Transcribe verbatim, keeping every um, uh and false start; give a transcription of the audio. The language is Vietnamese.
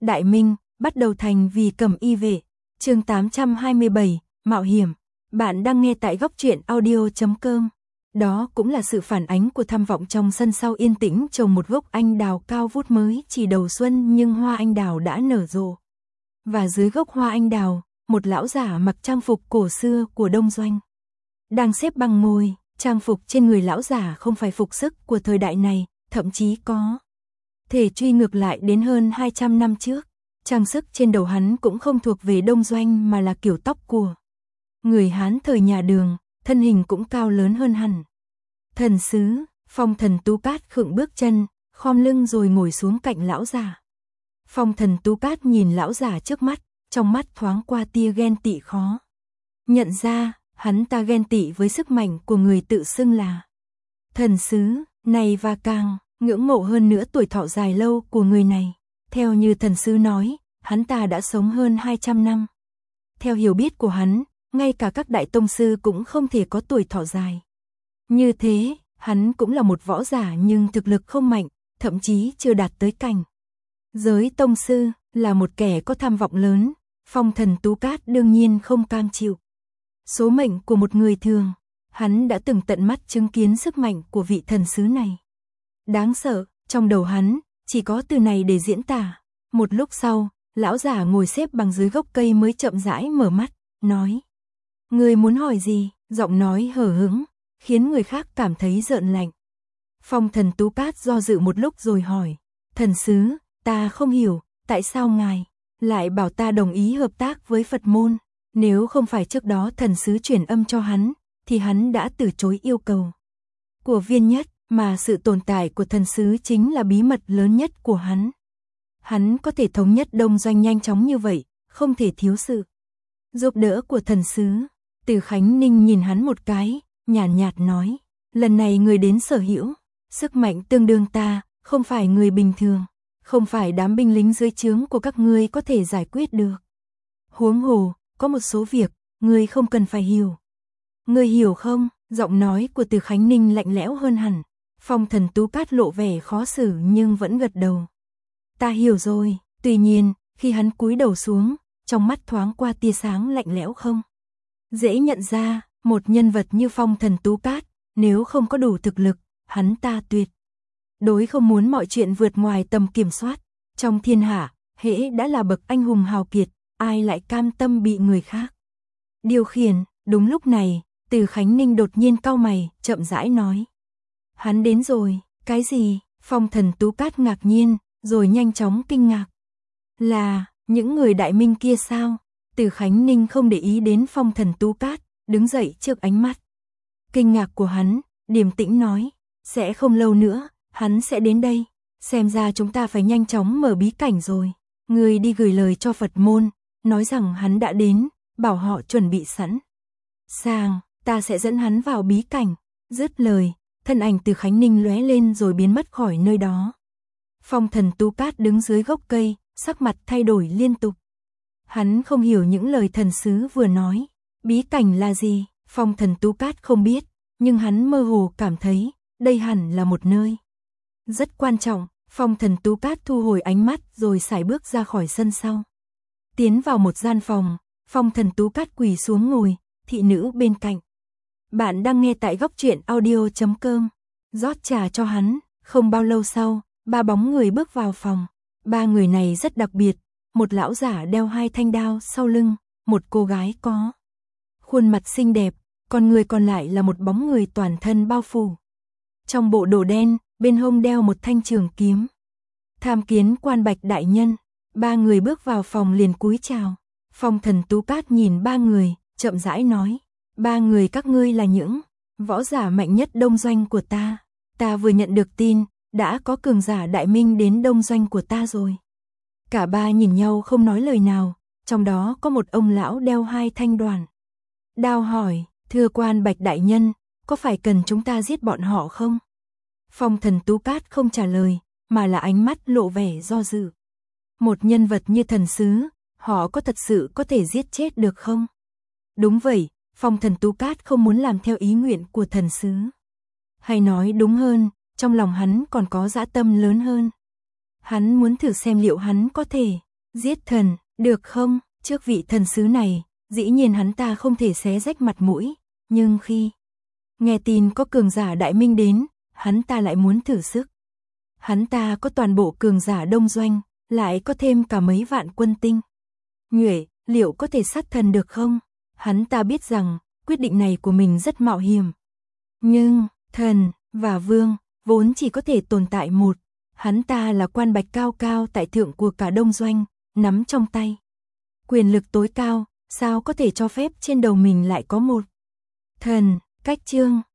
Đại Minh, bắt đầu thành vì Cẩm Y vệ. Chương tám trăm hai mươi bảy, Mạo hiểm. Bạn đang nghe tại góc truyện audio chấm com. Đó cũng là sự phản ánh của tham vọng trong sân sau yên tĩnh trồng một gốc anh đào cao vút mới chỉ đầu xuân nhưng hoa anh đào đã nở rộ. Và dưới gốc hoa anh đào, một lão giả mặc trang phục cổ xưa của Đông Doanh. Đang xếp bằng ngồi, trang phục trên người lão giả không phải phục sức của thời đại này, thậm chí có thể truy ngược lại đến hơn hai trăm năm trước. Trang sức trên đầu hắn cũng không thuộc về Đông Doanh mà là kiểu tóc của người Hán thời nhà Đường, thân hình cũng cao lớn hơn hẳn. Thần sứ, Phong Thần Tú Cát khựng bước chân, khom lưng rồi ngồi xuống cạnh lão giả. Phong Thần Tú Cát nhìn lão giả trước mắt, trong mắt thoáng qua tia ghen tị khó nhận ra, hắn ta ghen tị với sức mạnh của người tự xưng là thần sứ này và càng ngưỡng mộ hơn nữa tuổi thọ dài lâu của người này. Theo như thần sứ nói, hắn ta đã sống hơn hai trăm năm. Theo hiểu biết của hắn, ngay cả các đại tông sư cũng không thể có tuổi thọ dài. Như thế, hắn cũng là một võ giả nhưng thực lực không mạnh, thậm chí chưa đạt tới cảnh giới tông sư, là một kẻ có tham vọng lớn. Phong Thần Tú Cát đương nhiên không cam chịu số mệnh của một người thường. Hắn đã từng tận mắt chứng kiến sức mạnh của vị thần sứ này. Đáng sợ, trong đầu hắn chỉ có từ này để diễn tả. Một lúc sau, lão giả ngồi xếp bằng dưới gốc cây mới chậm rãi mở mắt, nói: "Ngươi muốn hỏi gì?" Giọng nói hờ hững, khiến người khác cảm thấy rợn lạnh. Phong Thần Tú Cát do dự một lúc rồi hỏi: "Thần sứ, ta không hiểu, tại sao ngài lại bảo ta đồng ý hợp tác với Phật môn? Nếu không phải trước đó thần sứ chuyển âm cho hắn, thì hắn đã từ chối yêu cầu của Viên Nhất, mà sự tồn tại của thần sứ chính là bí mật lớn nhất của hắn. Hắn có thể thống nhất Đông Doanh nhanh chóng như vậy, không thể thiếu sự giúp đỡ của thần sứ." Từ Khánh Ninh nhìn hắn một cái, nhàn nhạt, nhạt nói: "Lần này người đến sở hữu sức mạnh tương đương ta, không phải người bình thường, không phải đám binh lính dưới trướng của các ngươi có thể giải quyết được. Huống hồ, có một số việc, ngươi không cần phải hiểu." "Ngươi hiểu không?" Giọng nói của Từ Khánh Ninh lạnh lẽo hơn hẳn. Phong Thần Tú Cát lộ vẻ khó xử nhưng vẫn gật đầu. "Ta hiểu rồi." Tuy nhiên, khi hắn cúi đầu xuống, trong mắt thoáng qua tia sáng lạnh lẽo không dễ nhận ra. Một nhân vật như Phong Thần Tú Cát, nếu không có đủ thực lực, hắn ta tuyệt đối không muốn mọi chuyện vượt ngoài tầm kiểm soát. Trong thiên hạ, hễ đã là bậc anh hùng hào kiệt, ai lại cam tâm bị người khác điều khiển? Đúng lúc này, Từ Khánh Ninh đột nhiên cau mày, chậm rãi nói: "Hắn đến rồi." "Cái gì?" Phong Thần Tú Cát ngạc nhiên, rồi nhanh chóng kinh ngạc. "Là những người Đại Minh kia sao?" Từ Khánh Ninh không để ý đến Phong Thần Tú Cát, đứng dậy trước ánh mắt kinh ngạc của hắn, điềm tĩnh nói: "Sẽ không lâu nữa, hắn sẽ đến đây. Xem ra chúng ta phải nhanh chóng mở bí cảnh rồi. Ngươi đi gửi lời cho Phật môn, nói rằng hắn đã đến, bảo họ chuẩn bị sẵn sàng, ta sẽ dẫn hắn vào bí cảnh." Dứt lời, thân ảnh Từ Khánh Ninh lóe lên rồi biến mất khỏi nơi đó. Phong Thần Tú Cát đứng dưới gốc cây, sắc mặt thay đổi liên tục. Hắn không hiểu những lời thần sứ vừa nói. Bí cảnh là gì? Phong Thần Tú Cát không biết, nhưng hắn mơ hồ cảm thấy đây hẳn là một nơi rất quan trọng. Phong Thần Tú Cát thu hồi ánh mắt rồi sải bước ra khỏi sân sau. Tiến vào một gian phòng, Phong Thần Tú Cát quỳ xuống ngồi, thị nữ bên cạnh: "Bạn đang nghe tại góc truyện audio chấm com." Rót trà cho hắn. Không bao lâu sau, ba bóng người bước vào phòng. Ba người này rất đặc biệt. Một lão giả đeo hai thanh đao sau lưng, một cô gái có khuôn mặt xinh đẹp, còn người còn lại là một bóng người toàn thân bao phủ trong bộ đồ đen, bên hông đeo một thanh trường kiếm. "Tham kiến Quan Bạch đại nhân." Ba người bước vào phòng liền cúi chào. Phong Thần Tú Cát nhìn ba người, chậm rãi nói: "Ba người các ngươi là những võ giả mạnh nhất Đông Doanh của ta. Ta vừa nhận được tin, đã có cường giả Đại Minh đến Đông Doanh của ta rồi." Cả ba nhìn nhau không nói lời nào, trong đó có một ông lão đeo hai thanh đoàn đao hỏi: "Thưa Quan Bạch đại nhân, có phải cần chúng ta giết bọn họ không?" Phong Thần Tú Cát không trả lời, mà là ánh mắt lộ vẻ do dự. Một nhân vật như thần sứ, họ có thật sự có thể giết chết được không? Đúng vậy, Phong Thần Tú Cát không muốn làm theo ý nguyện của thần sứ. Hay nói đúng hơn, trong lòng hắn còn có dã tâm lớn hơn. Hắn muốn thử xem liệu hắn có thể Giết thần, được không? Trước vị thần sứ này, dĩ nhiên hắn ta không thể xé rách mặt mũi, nhưng khi nghe tin có cường giả đại minh đến, hắn ta lại muốn thử sức. Hắn ta có toàn bộ cường giả đông doanh, lại có thêm cả mấy vạn quân tinh nhuệ, liệu có thể sát thần được không? Hắn ta biết rằng, quyết định này của mình rất mạo hiểm. Nhưng, thần và vương, vốn chỉ có thể tồn tại một. Hắn ta là quan bạch cao cao tại thượng của cả đông doanh, nắm trong tay quyền lực tối cao, sao có thể cho phép trên đầu mình lại có một thần. Cách chương